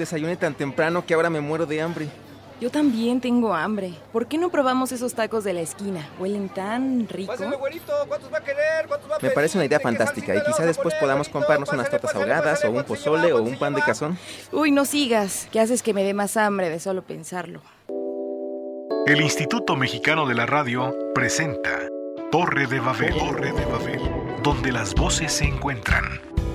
Desayuné tan temprano que ahora me muero de hambre. Yo también tengo hambre. ¿Por qué no probamos esos tacos de la esquina? Huelen tan rico. Pásale, güerito, ¿cuántos va a querer? ¿Cuántos va a Me pedir? parece una idea ¿De qué fantástica y salsita quizá le vamos a después poner, podamos güerito? comprarnos unas tortas Pásale, ahogadas pásale, o un ¿cuántos se pozole lleva? o un pan de ¿Cuántos se cazón. Uy, no sigas, que haces que me dé más hambre de solo pensarlo. El Instituto Mexicano de la Radio presenta Torre de Babel, donde las voces se encuentran.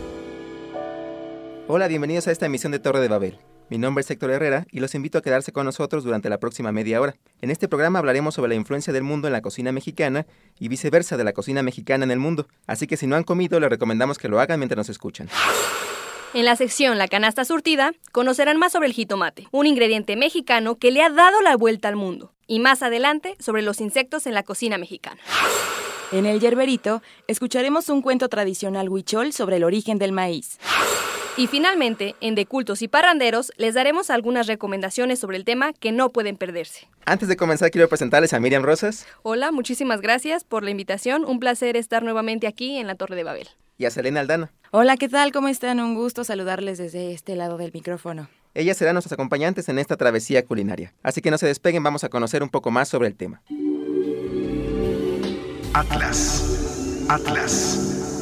Hola, bienvenidos a esta emisión de Torre de Babel. Mi nombre es Héctor Herrera y los invito a quedarse con nosotros durante la próxima media hora. En este programa hablaremos sobre la influencia del mundo en la cocina mexicana y viceversa de la cocina mexicana en el mundo. Así que si no han comido, les recomendamos que lo hagan mientras nos escuchan. En la sección La Canasta Surtida, conocerán más sobre el jitomate, un ingrediente mexicano que le ha dado la vuelta al mundo. Y más adelante, sobre los insectos en la cocina mexicana. En El Yerberito, escucharemos un cuento tradicional huichol sobre el origen del maíz. Y finalmente, en De Cultos y Parranderos, les daremos algunas recomendaciones sobre el tema que no pueden perderse. Antes de comenzar, quiero presentarles a Miriam Rosas. Hola, muchísimas gracias por la invitación. Un placer estar nuevamente aquí en la Torre de Babel. Y a Selena Aldana. Hola, ¿qué tal? ¿Cómo están? Un gusto saludarles desde este lado del micrófono. Ellas serán nuestras acompañantes en esta travesía culinaria. Así que no se despeguen, vamos a conocer un poco más sobre el tema. Atlas.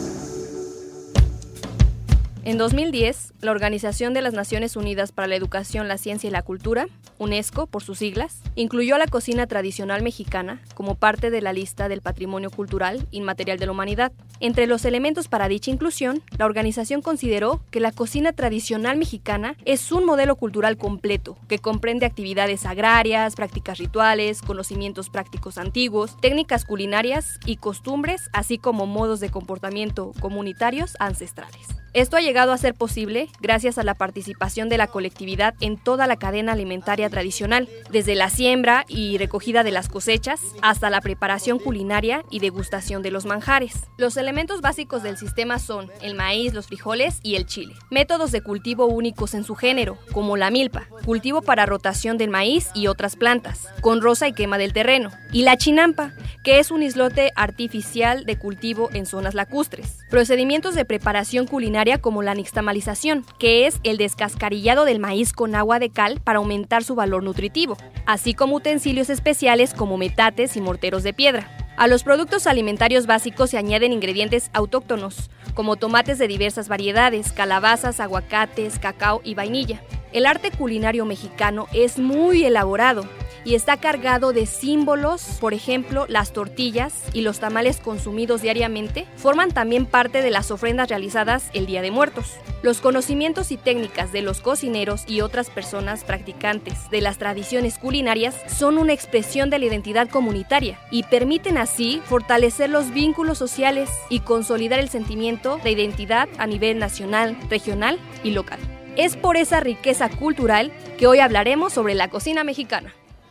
En 2010, la Organización de las Naciones Unidas para la Educación, la Ciencia y la Cultura, UNESCO por sus siglas, incluyó a la cocina tradicional mexicana como parte de la lista del Patrimonio Cultural Inmaterial de la Humanidad. Entre los elementos para dicha inclusión, la organización consideró que la cocina tradicional mexicana es un modelo cultural completo, que comprende actividades agrarias, prácticas rituales, conocimientos prácticos antiguos, técnicas culinarias y costumbres, así como modos de comportamiento comunitarios ancestrales. Esto ha llegado a ser posible gracias a la participación de la colectividad en toda la cadena alimentaria tradicional, desde la siembra y recogida de las cosechas hasta la preparación culinaria y degustación de los manjares. Los elementos básicos del sistema son el maíz, los frijoles y el chile. Métodos de cultivo únicos en su género, como la milpa, cultivo para rotación del maíz y otras plantas, con roza y quema del terreno, y la chinampa, que es un islote artificial de cultivo en zonas lacustres. Procedimientos de preparación culinaria como la nixtamalización, que es el descascarillado del maíz con agua de cal para aumentar su valor nutritivo, así como utensilios especiales como metates y morteros de piedra. A los productos alimentarios básicos se añaden ingredientes autóctonos, como tomates de diversas variedades, calabazas, aguacates, cacao y vainilla. El arte culinario mexicano es muy elaborado y está cargado de símbolos. Por ejemplo, las tortillas y los tamales consumidos diariamente forman también parte de las ofrendas realizadas el Día de Muertos. Los conocimientos y técnicas de los cocineros y otras personas practicantes de las tradiciones culinarias son una expresión de la identidad comunitaria y permiten así fortalecer los vínculos sociales y consolidar el sentimiento de identidad a nivel nacional, regional y local. Es por esa riqueza cultural que hoy hablaremos sobre la cocina mexicana.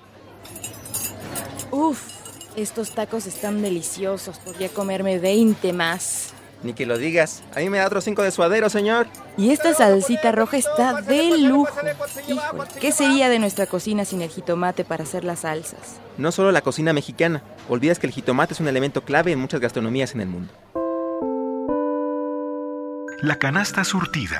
Uf, estos tacos están deliciosos. Podría comerme 20 más. Ni que lo digas. A mí me da otros 5 de suadero, señor. Y esta salsita roja está de lujo. Híjole, ¿qué sería de nuestra cocina sin el jitomate para hacer las salsas? No solo la cocina mexicana. Olvidas que el jitomate es un elemento clave en muchas gastronomías en el mundo. La canasta surtida.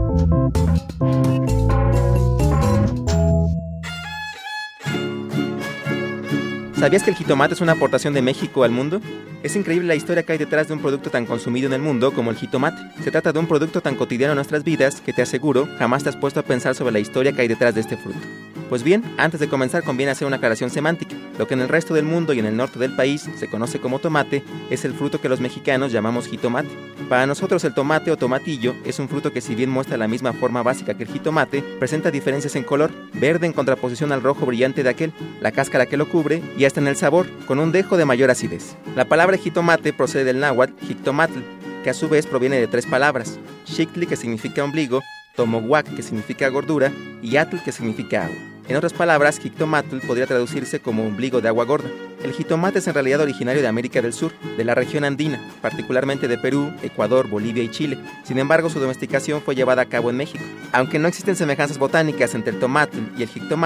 ¿Sabías que el jitomate es una aportación de México al mundo? Es increíble la historia que hay detrás de un producto tan consumido en el mundo como el jitomate. Se trata de un producto tan cotidiano en nuestras vidas que te aseguro jamás te has puesto a pensar sobre la historia que hay detrás de este fruto. Pues bien, antes de comenzar conviene hacer una aclaración semántica. Lo que en el resto del mundo y en el norte del país se conoce como tomate es el fruto que los mexicanos llamamos jitomate. Para nosotros el tomate o tomatillo es un fruto que si bien muestra la misma forma básica que el jitomate, presenta diferencias en color, verde en contraposición al rojo brillante de aquel, la cáscara que lo cubre y hasta en el sabor, con un dejo de mayor acidez. La palabra jitomate procede del náhuatl jictomatl, que a su vez proviene de 3 palabras: xictli, que significa ombligo, tomohuac, que significa gordura, y atl, que significa agua. En otras palabras, jictomatl podría traducirse como ombligo de agua gorda. El jitomate es en realidad originario de América del Sur, de la región andina, particularmente de Perú, Ecuador, Bolivia y Chile. Sin embargo, su domesticación fue llevada a cabo en México. Aunque no existen semejanzas botánicas entre el tomatl y el jictomatl,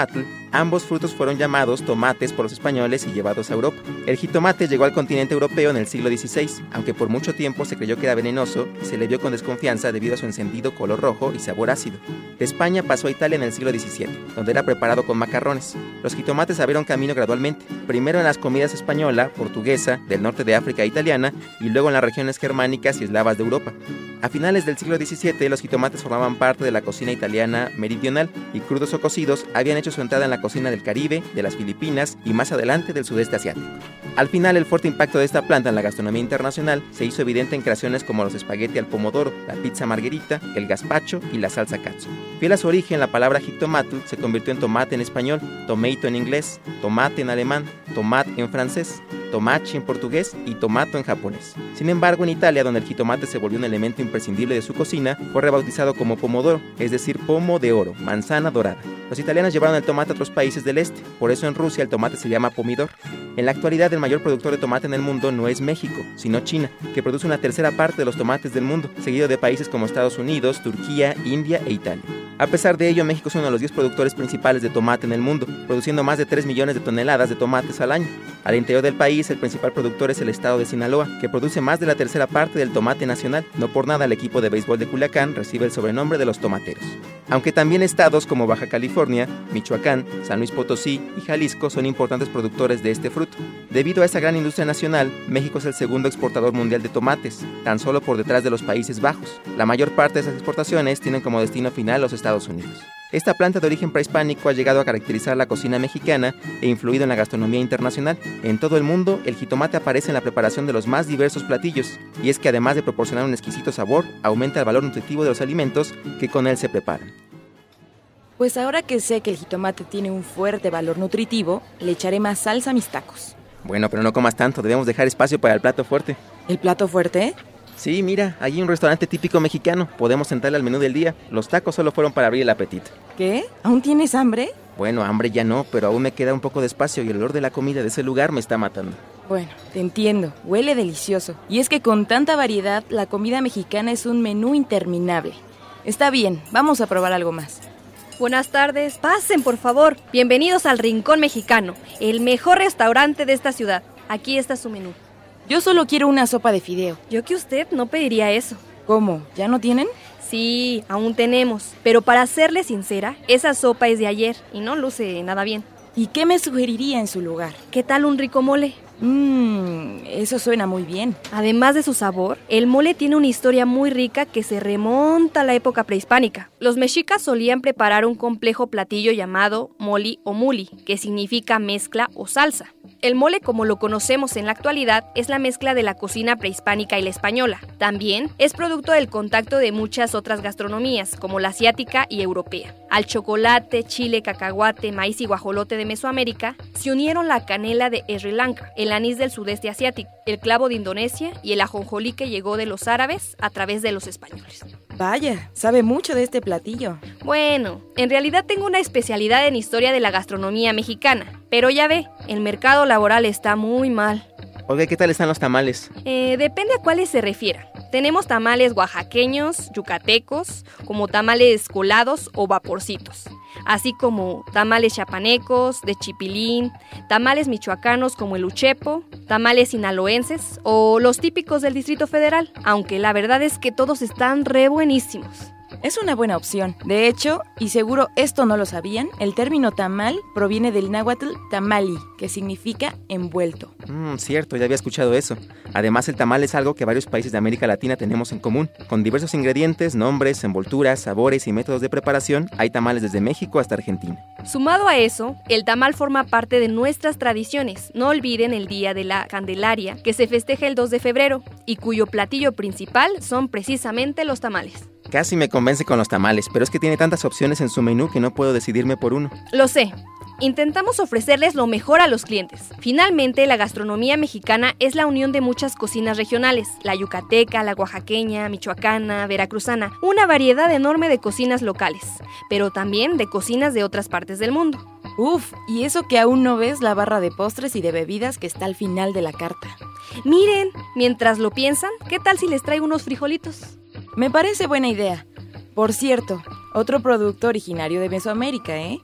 Ambos frutos fueron llamados tomates por los españoles y llevados a Europa. El jitomate llegó al continente europeo en el siglo XVI, aunque por mucho tiempo se creyó que era venenoso y se le vio con desconfianza debido a su encendido color rojo y sabor ácido. De España pasó a Italia en el siglo XVII, donde era preparado con macarrones. Los jitomates abrieron camino gradualmente, primero en las comidas española, portuguesa, del norte de África e italiana, y luego en las regiones germánicas y eslavas de Europa. A finales del siglo XVII, los jitomates formaban parte de la cocina italiana meridional y crudos o cocidos habían hecho su entrada en la cocina del Caribe, de las Filipinas y más adelante del sudeste asiático. Al final, el fuerte impacto de esta planta en la gastronomía internacional se hizo evidente en creaciones como los espagueti al pomodoro, la pizza margherita, el gazpacho y la salsa katsu. Fiel a su origen, la palabra jitomato se convirtió en tomate en español, tomato en inglés, tomate en alemán, tomate en francés, tomachi en portugués y tomato en japonés. Sin embargo, en Italia, donde el jitomate se volvió un elemento imprescindible de su cocina, fue rebautizado como pomodoro, es decir, pomo de oro, manzana dorada. Los italianos llevaron el tomate a otros países del este, por eso en Rusia el tomate se llama pomidor. En la actualidad, el mayor productor de tomate en el mundo no es México, sino China, que produce una tercera parte de los tomates del mundo, seguido de países como Estados Unidos, Turquía, India e Italia. A pesar de ello, México es uno de los 10 productores principales de tomate en el mundo, produciendo más de 3 millones de toneladas de tomates al año. Al interior del país, el principal productor es el estado de Sinaloa, que produce más de la tercera parte del tomate nacional. No por nada el equipo de béisbol de Culiacán recibe el sobrenombre de los tomateros. Aunque también estados como Baja California, Michoacán, San Luis Potosí y Jalisco son importantes productores de este fruto. Debido a esa gran industria nacional, México es el segundo exportador mundial de tomates, tan solo por detrás de los Países Bajos. La mayor parte de esas exportaciones tienen como destino final los Estados Unidos. Esta planta de origen prehispánico ha llegado a caracterizar la cocina mexicana e influido en la gastronomía internacional. En todo el mundo, el jitomate aparece en la preparación de los más diversos platillos, y es que además de proporcionar un exquisito sabor, aumenta el valor nutritivo de los alimentos que con él se preparan. Pues ahora que sé que el jitomate tiene un fuerte valor nutritivo, le echaré más salsa a mis tacos. Bueno, pero no comas tanto, debemos dejar espacio para el plato fuerte. ¿El plato fuerte? Sí, mira, hay un restaurante típico mexicano. Podemos entrarle al menú del día. Los tacos solo fueron para abrir el apetito. ¿Qué? ¿Aún tienes hambre? Bueno, hambre ya no, pero aún me queda un poco de espacio y el olor de la comida de ese lugar me está matando. Bueno, te entiendo. Huele delicioso. Y es que con tanta variedad, la comida mexicana es un menú interminable. Está bien, vamos a probar algo más. Buenas tardes, pasen por favor. Bienvenidos al Rincón Mexicano, el mejor restaurante de esta ciudad. Aquí está su menú. Yo solo quiero una sopa de fideo. Yo que usted no pediría eso. ¿Cómo? ¿Ya no tienen? Sí, aún tenemos. Pero para serle sincera, esa sopa es de ayer y no luce nada bien. ¿Y qué me sugeriría en su lugar? ¿Qué tal un rico mole? Eso suena muy bien. Además de su sabor, el mole tiene una historia muy rica que se remonta a la época prehispánica. Los mexicas solían preparar un complejo platillo llamado moli o muli, que significa mezcla o salsa. El mole, como lo conocemos en la actualidad, es la mezcla de la cocina prehispánica y la española. También es producto del contacto de muchas otras gastronomías, como la asiática y europea. Al chocolate, chile, cacahuate, maíz y guajolote de Mesoamérica se unieron la canela de Sri Lanka, el anís del sudeste asiático, el clavo de Indonesia y el ajonjolí que llegó de los árabes a través de los españoles. Vaya, sabe mucho de este platillo. Bueno, en realidad tengo una especialidad en historia de la gastronomía mexicana, pero ya ve, el mercado laboral está muy mal. Oiga, ¿qué tal están los tamales? Depende a cuáles se refieran. Tenemos tamales oaxaqueños, yucatecos, como tamales colados o vaporcitos, así como tamales chiapanecos, de chipilín, tamales michoacanos como el uchepo, tamales sinaloenses o los típicos del Distrito Federal, aunque la verdad es que todos están re buenísimos. Es una buena opción. De hecho, y seguro esto no lo sabían, el término tamal proviene del náhuatl tamali, que significa envuelto. Cierto, ya había escuchado eso. Además, el tamal es algo que varios países de América Latina tenemos en común. Con diversos ingredientes, nombres, envolturas, sabores y métodos de preparación, hay tamales desde México hasta Argentina. Sumado a eso, el tamal forma parte de nuestras tradiciones. No olviden el Día de la Candelaria, que se festeja el 2 de febrero, y cuyo platillo principal son precisamente los tamales. Casi me convence con los tamales, pero es que tiene tantas opciones en su menú que no puedo decidirme por uno. Lo sé. Intentamos ofrecerles lo mejor a los clientes. Finalmente, la gastronomía mexicana es la unión de muchas cocinas regionales, la yucateca, la oaxaqueña, michoacana, veracruzana, una variedad enorme de cocinas locales, pero también de cocinas de otras partes del mundo. Uf, y eso que aún no ves la barra de postres y de bebidas que está al final de la carta. Miren, mientras lo piensan, ¿qué tal si les traigo unos frijolitos? Me parece buena idea. Por cierto, otro producto originario de Mesoamérica, ¿eh?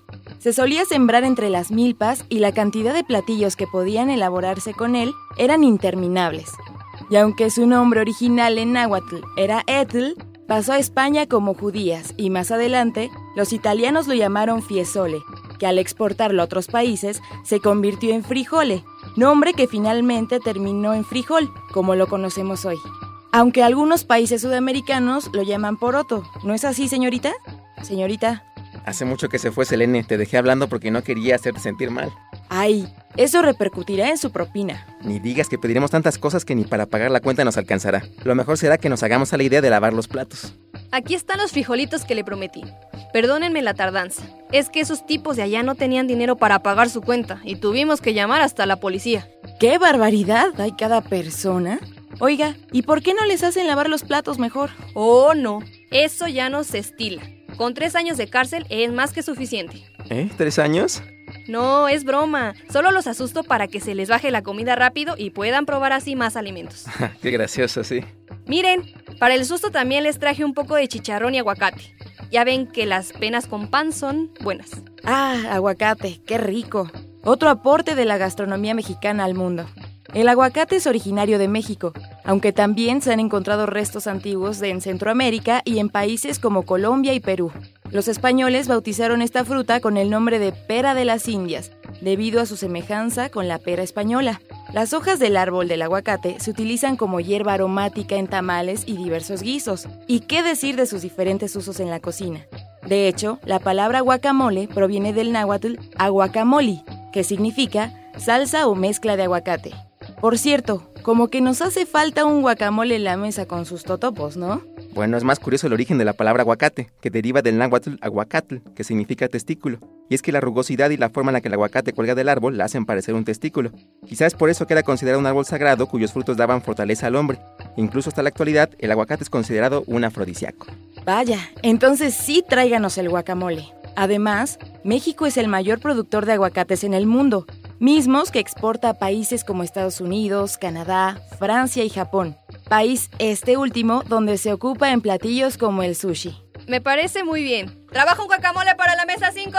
Se solía sembrar entre las milpas y la cantidad de platillos que podían elaborarse con él eran interminables. Y aunque su nombre original en náhuatl era etl, pasó a España como judías y más adelante los italianos lo llamaron fiesole, que al exportarlo a otros países se convirtió en frijole, nombre que finalmente terminó en frijol, como lo conocemos hoy. Aunque algunos países sudamericanos lo llaman poroto, ¿no es así, señorita? Señorita. Hace mucho que se fue, Selene. Te dejé hablando porque no quería hacerte sentir mal. Ay, eso repercutirá en su propina. Ni digas que pediremos tantas cosas que ni para pagar la cuenta nos alcanzará. Lo mejor será que nos hagamos a la idea de lavar los platos. Aquí están los frijolitos que le prometí. Perdónenme la tardanza. Es que esos tipos de allá no tenían dinero para pagar su cuenta y tuvimos que llamar hasta la policía. ¡Qué barbaridad hay cada persona! Oiga, ¿y por qué no les hacen lavar los platos mejor? Oh, no. Eso ya no se estila. Con 3 años de cárcel es más que suficiente. ¿3 años? No, es broma. Solo los asusto para que se les baje la comida rápido y puedan probar así más alimentos. Qué gracioso, sí. Miren, para el susto también les traje un poco de chicharrón y aguacate. Ya ven que las penas con pan son buenas. Ah, aguacate, qué rico. Otro aporte de la gastronomía mexicana al mundo. El aguacate es originario de México, aunque también se han encontrado restos antiguos en Centroamérica y en países como Colombia y Perú. Los españoles bautizaron esta fruta con el nombre de pera de las Indias, debido a su semejanza con la pera española. Las hojas del árbol del aguacate se utilizan como hierba aromática en tamales y diversos guisos. ¿Y qué decir de sus diferentes usos en la cocina? De hecho, la palabra guacamole proviene del náhuatl aguacamoli, que significa salsa o mezcla de aguacate. Por cierto, como que nos hace falta un guacamole en la mesa con sus totopos, ¿no? Bueno, es más curioso el origen de la palabra aguacate, que deriva del náhuatl aguacatl, que significa testículo. Y es que la rugosidad y la forma en la que el aguacate cuelga del árbol la hacen parecer un testículo. Quizás es por eso que era considerado un árbol sagrado cuyos frutos daban fortaleza al hombre. Incluso hasta la actualidad, el aguacate es considerado un afrodisíaco. Vaya, entonces sí tráiganos el guacamole. Además, México es el mayor productor de aguacates en el mundo, mismos que exporta a países como Estados Unidos, Canadá, Francia y Japón. País este último donde se ocupa en platillos como el sushi. Me parece muy bien. ¡Trabaja un guacamole para la mesa 5!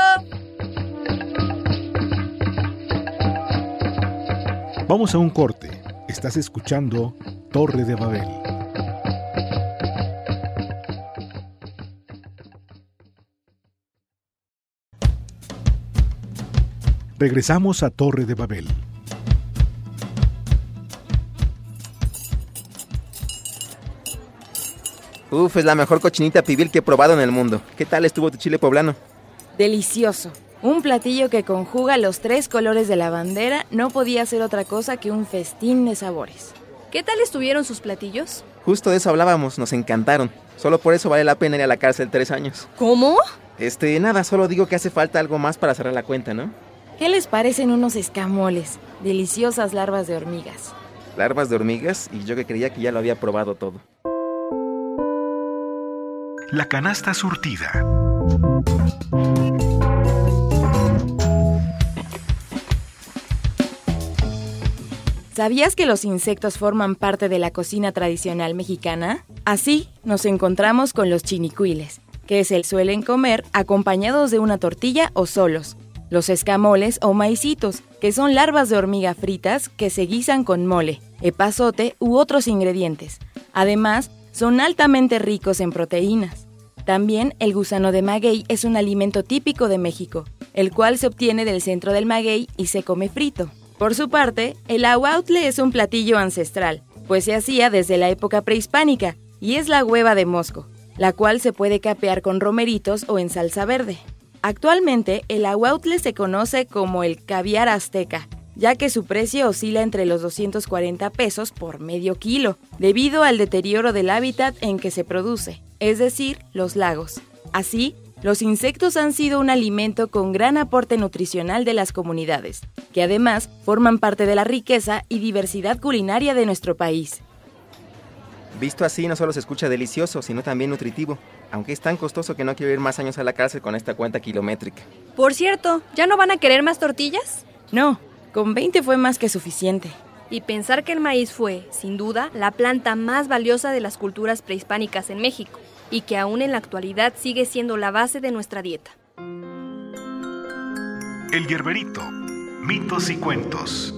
Vamos a un corte. Estás escuchando Torre de Babel. Regresamos a Torre de Babel. Uf, es la mejor cochinita pibil que he probado en el mundo. ¿Qué tal estuvo tu chile poblano? Delicioso. Un platillo que conjuga los 3 colores de la bandera no podía ser otra cosa que un festín de sabores. ¿Qué tal estuvieron sus platillos? Justo de eso hablábamos, nos encantaron. Solo por eso vale la pena ir a la cárcel 3 años. ¿Cómo? Nada, solo digo que hace falta algo más para cerrar la cuenta, ¿no? ¿Qué les parecen unos escamoles? Deliciosas larvas de hormigas. Larvas de hormigas, y yo que creía que ya lo había probado todo. La canasta surtida. ¿Sabías que los insectos forman parte de la cocina tradicional mexicana? Así nos encontramos con los chinicuiles, que se suelen comer acompañados de una tortilla o solos. Los escamoles o maicitos, que son larvas de hormiga fritas que se guisan con mole, epazote u otros ingredientes. Además, son altamente ricos en proteínas. También el gusano de maguey es un alimento típico de México, el cual se obtiene del centro del maguey y se come frito. Por su parte, el ahuautle es un platillo ancestral, pues se hacía desde la época prehispánica y es la hueva de mosco, la cual se puede capear con romeritos o en salsa verde. Actualmente, el ahuautle se conoce como el caviar azteca, ya que su precio oscila entre los 240 pesos por medio kilo, debido al deterioro del hábitat en que se produce, es decir, los lagos. Así, los insectos han sido un alimento con gran aporte nutricional de las comunidades, que además forman parte de la riqueza y diversidad culinaria de nuestro país. Visto así, no solo se escucha delicioso, sino también nutritivo, aunque es tan costoso que no quiero ir más años a la cárcel con esta cuenta kilométrica. Por cierto, ¿ya no van a querer más tortillas? No, con 20 fue más que suficiente. Y pensar que el maíz fue, sin duda, la planta más valiosa de las culturas prehispánicas en México, y que aún en la actualidad sigue siendo la base de nuestra dieta. El Yerberito, mitos y cuentos.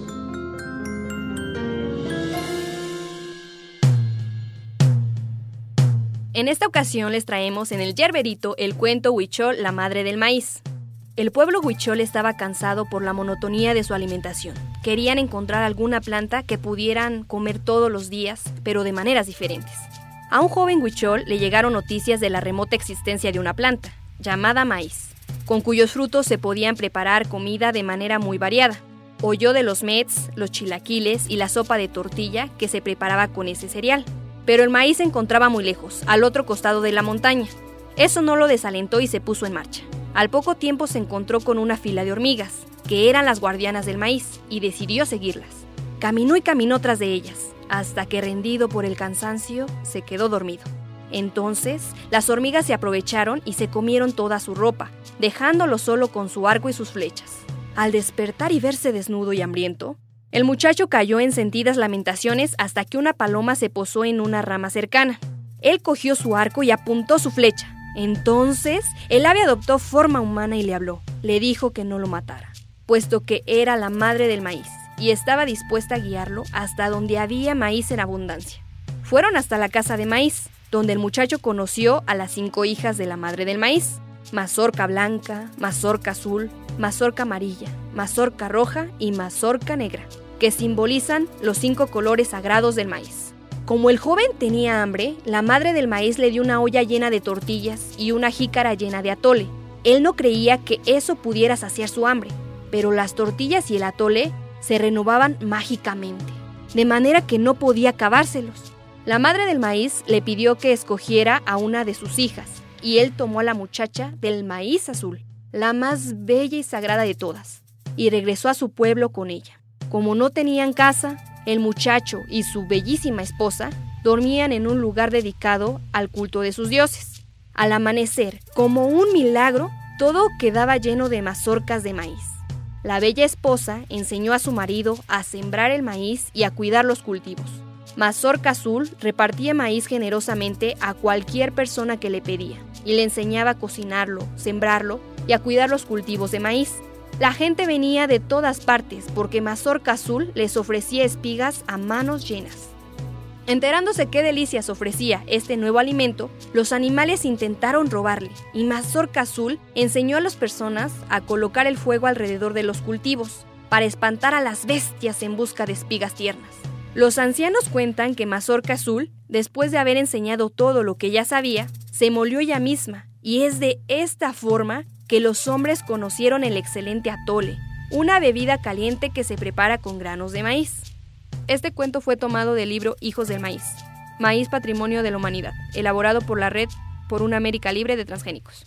En esta ocasión les traemos en El Yerberito el cuento Huichol, la madre del maíz. El pueblo huichol estaba cansado por la monotonía de su alimentación. Querían encontrar alguna planta que pudieran comer todos los días, pero de maneras diferentes. A un joven huichol le llegaron noticias de la remota existencia de una planta, llamada maíz, con cuyos frutos se podían preparar comida de manera muy variada. Oyó de los mets, los chilaquiles y la sopa de tortilla que se preparaba con ese cereal. Pero el maíz se encontraba muy lejos, al otro costado de la montaña. Eso no lo desalentó y se puso en marcha. Al poco tiempo se encontró con una fila de hormigas, que eran las guardianas del maíz, y decidió seguirlas. Caminó y caminó tras de ellas, hasta que rendido por el cansancio, se quedó dormido. Entonces, las hormigas se aprovecharon y se comieron toda su ropa, dejándolo solo con su arco y sus flechas. Al despertar y verse desnudo y hambriento, el muchacho cayó en sentidas lamentaciones hasta que una paloma se posó en una rama cercana. Él cogió su arco y apuntó su flecha. Entonces, el ave adoptó forma humana y le habló. Le dijo que no lo matara, puesto que era la madre del maíz y estaba dispuesta a guiarlo hasta donde había maíz en abundancia. Fueron hasta la casa de maíz, donde el muchacho conoció a las 5 hijas de la madre del maíz: mazorca blanca, mazorca azul, mazorca amarilla, mazorca roja y mazorca negra, que simbolizan los 5 colores sagrados del maíz. Como el joven tenía hambre, la madre del maíz le dio una olla llena de tortillas y una jícara llena de atole. Él no creía que eso pudiera saciar su hambre, pero las tortillas y el atole se renovaban mágicamente, de manera que no podía acabárselos. La madre del maíz le pidió que escogiera a una de sus hijas, y él tomó a la muchacha del maíz azul, la más bella y sagrada de todas, y regresó a su pueblo con ella. Como no tenían casa, el muchacho y su bellísima esposa dormían en un lugar dedicado al culto de sus dioses. Al amanecer, como un milagro, todo quedaba lleno de mazorcas de maíz. La bella esposa enseñó a su marido a sembrar el maíz y a cuidar los cultivos. Mazorca Azul repartía maíz generosamente a cualquier persona que le pedía y le enseñaba a cocinarlo, sembrarlo y a cuidar los cultivos de maíz. La gente venía de todas partes porque Mazorca Azul les ofrecía espigas a manos llenas. Enterándose qué delicias ofrecía este nuevo alimento, los animales intentaron robarle y Mazorca Azul enseñó a las personas a colocar el fuego alrededor de los cultivos para espantar a las bestias en busca de espigas tiernas. Los ancianos cuentan que Mazorca Azul, después de haber enseñado todo lo que ya sabía, se molió ella misma, y es de esta forma que los hombres conocieron el excelente atole, una bebida caliente que se prepara con granos de maíz. Este cuento fue tomado del libro Hijos del Maíz, Maíz Patrimonio de la Humanidad, elaborado por la Red por una América Libre de Transgénicos.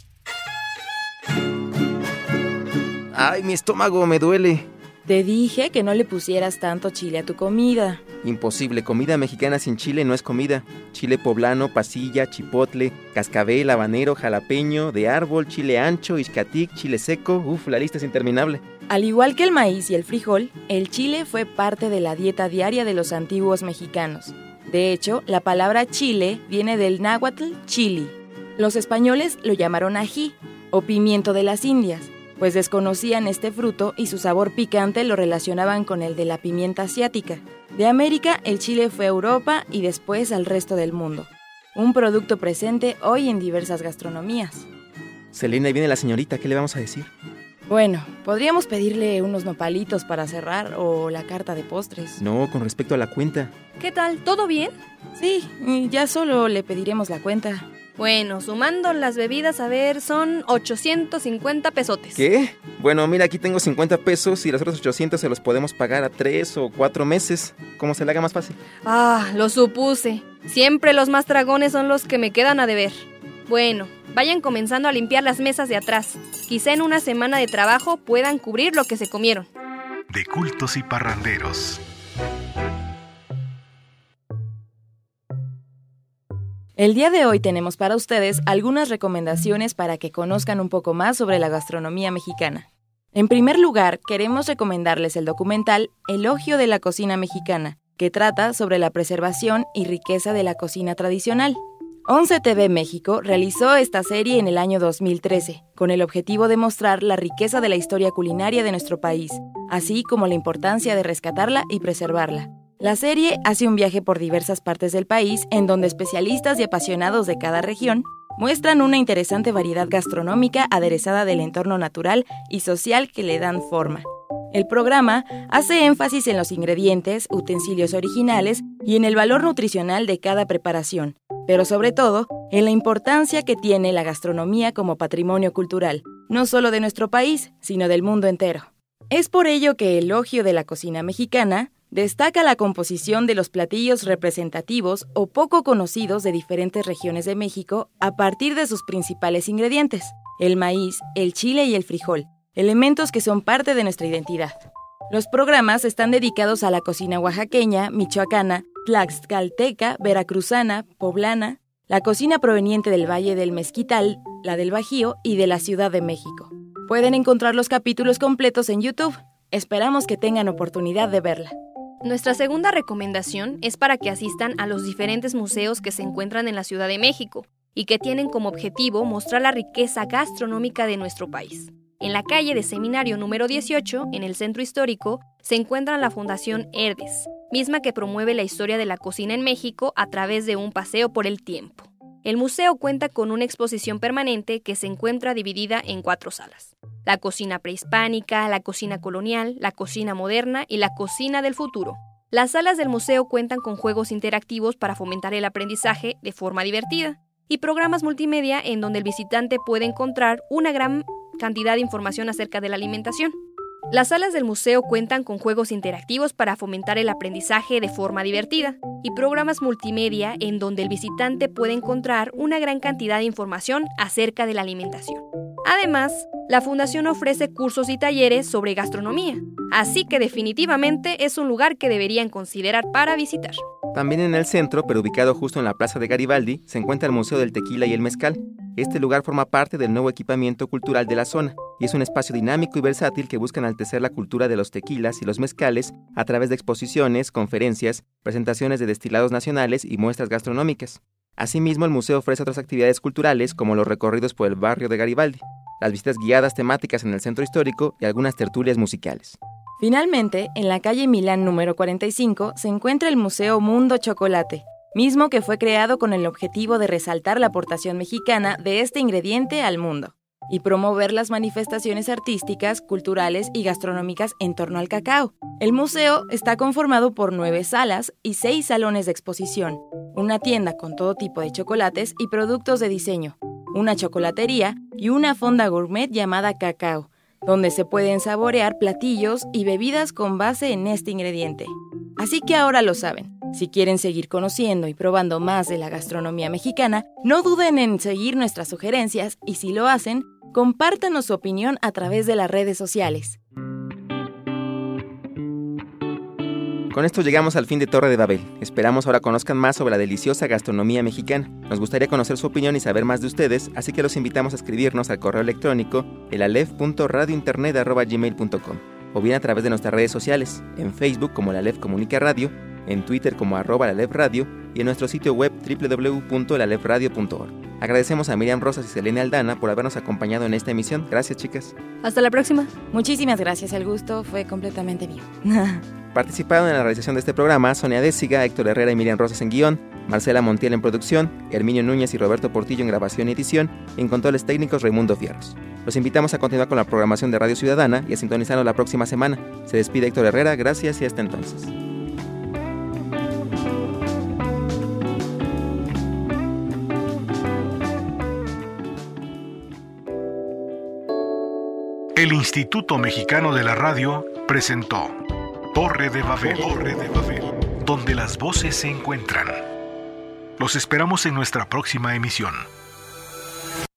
¡Ay, mi estómago me duele! Te dije que no le pusieras tanto chile a tu comida. Imposible, comida mexicana sin chile no es comida. Chile poblano, pasilla, chipotle, cascabel, habanero, jalapeño, de árbol, chile ancho, ixcatic, chile seco. La lista es interminable. Al igual que el maíz y el frijol, el chile fue parte de la dieta diaria de los antiguos mexicanos. De hecho, la palabra chile viene del náhuatl chili. Los españoles lo llamaron ají o pimiento de las Indias, pues desconocían este fruto y su sabor picante lo relacionaban con el de la pimienta asiática. De América, el chile fue a Europa y después al resto del mundo. Un producto presente hoy en diversas gastronomías. Selena, ahí viene la señorita, ¿qué le vamos a decir? Bueno, podríamos pedirle unos nopalitos para cerrar o la carta de postres. No, con respecto a la cuenta. ¿Qué tal? ¿Todo bien? Sí, ya solo le pediremos la cuenta. Bueno, sumando las bebidas, a ver, son 850 pesotes. ¿Qué? Bueno, mira, aquí tengo 50 pesos y los otros 800 se los podemos pagar a 3 o 4 meses, como se le haga más fácil. Ah, lo supuse. Siempre los más dragones son los que me quedan a deber. Bueno, vayan comenzando a limpiar las mesas de atrás. Quizá en una semana de trabajo puedan cubrir lo que se comieron. De cultos y parranderos. El día de hoy tenemos para ustedes algunas recomendaciones para que conozcan un poco más sobre la gastronomía mexicana. En primer lugar, queremos recomendarles el documental Elogio de la cocina mexicana, que trata sobre la preservación y riqueza de la cocina tradicional. 11 TV México realizó esta serie en el año 2013, con el objetivo de mostrar la riqueza de la historia culinaria de nuestro país, así como la importancia de rescatarla y preservarla. La serie hace un viaje por diversas partes del país, en donde especialistas y apasionados de cada región muestran una interesante variedad gastronómica aderezada del entorno natural y social que le dan forma. El programa hace énfasis en los ingredientes, utensilios originales y en el valor nutricional de cada preparación, pero sobre todo en la importancia que tiene la gastronomía como patrimonio cultural, no solo de nuestro país, sino del mundo entero. Es por ello que Elogio de la Cocina Mexicana destaca la composición de los platillos representativos o poco conocidos de diferentes regiones de México a partir de sus principales ingredientes, el maíz, el chile y el frijol, elementos que son parte de nuestra identidad. Los programas están dedicados a la cocina oaxaqueña, michoacana, tlaxcalteca, veracruzana, poblana, la cocina proveniente del Valle del Mezquital, la del Bajío y de la Ciudad de México. Pueden encontrar los capítulos completos en YouTube. Esperamos que tengan oportunidad de verla. Nuestra segunda recomendación es para que asistan a los diferentes museos que se encuentran en la Ciudad de México y que tienen como objetivo mostrar la riqueza gastronómica de nuestro país. En la calle de Seminario número 18, en el Centro Histórico, se encuentra la Fundación Herdes, misma que promueve la historia de la cocina en México a través de un paseo por el tiempo. El museo cuenta con una exposición permanente que se encuentra dividida en 4 salas: la cocina prehispánica, la cocina colonial, la cocina moderna y la cocina del futuro. Las salas del museo cuentan con juegos interactivos para fomentar el aprendizaje de forma divertida y programas multimedia en donde el visitante puede encontrar una gran cantidad de información acerca de la alimentación. Las salas del museo cuentan con juegos interactivos para fomentar el aprendizaje de forma divertida y programas multimedia en donde el visitante puede encontrar una gran cantidad de información acerca de la alimentación. Además, la Fundación ofrece cursos y talleres sobre gastronomía, así que definitivamente es un lugar que deberían considerar para visitar. También en el centro, pero ubicado justo en la Plaza de Garibaldi, se encuentra el Museo del Tequila y el Mezcal. Este lugar forma parte del nuevo equipamiento cultural de la zona y es un espacio dinámico y versátil que busca enaltecer la cultura de los tequilas y los mezcales a través de exposiciones, conferencias, presentaciones de destilados nacionales y muestras gastronómicas. Asimismo, el museo ofrece otras actividades culturales como los recorridos por el barrio de Garibaldi, las visitas guiadas temáticas en el centro histórico y algunas tertulias musicales. Finalmente, en la calle Milán número 45 se encuentra el Museo Mundo Chocolate, mismo que fue creado con el objetivo de resaltar la aportación mexicana de este ingrediente al mundo y promover las manifestaciones artísticas, culturales y gastronómicas en torno al cacao. El museo está conformado por 9 salas y 6 salones de exposición, una tienda con todo tipo de chocolates y productos de diseño, una chocolatería y una fonda gourmet llamada Cacao, donde se pueden saborear platillos y bebidas con base en este ingrediente. Así que ahora lo saben. Si quieren seguir conociendo y probando más de la gastronomía mexicana, no duden en seguir nuestras sugerencias y si lo hacen, compártanos su opinión a través de las redes sociales. Con esto llegamos al fin de Torre de Babel. Esperamos ahora conozcan más sobre la deliciosa gastronomía mexicana. Nos gustaría conocer su opinión y saber más de ustedes, así que los invitamos a escribirnos al correo electrónico elalef.radiointernet@gmail.com o bien a través de nuestras redes sociales, en Facebook como La Alef Comunica Radio, en Twitter como @LaLefRadio y en nuestro sitio web www.lalefradio.org. Agradecemos a Miriam Rosas y Selene Aldana por habernos acompañado en esta emisión. Gracias, chicas. Hasta la próxima. Muchísimas gracias, el gusto fue completamente mío. Participaron en la realización de este programa Sonia Déciga, Héctor Herrera y Miriam Rosas en guión, Marcela Montiel en producción, Herminio Núñez y Roberto Portillo en grabación y edición, y en controles técnicos Raimundo Fierros. Los invitamos a continuar con la programación de Radio Ciudadana y a sintonizarnos la próxima semana. Se despide Héctor Herrera, gracias y hasta entonces. El Instituto Mexicano de la Radio presentó Torre de Babel, donde las voces se encuentran. Los esperamos en nuestra próxima emisión.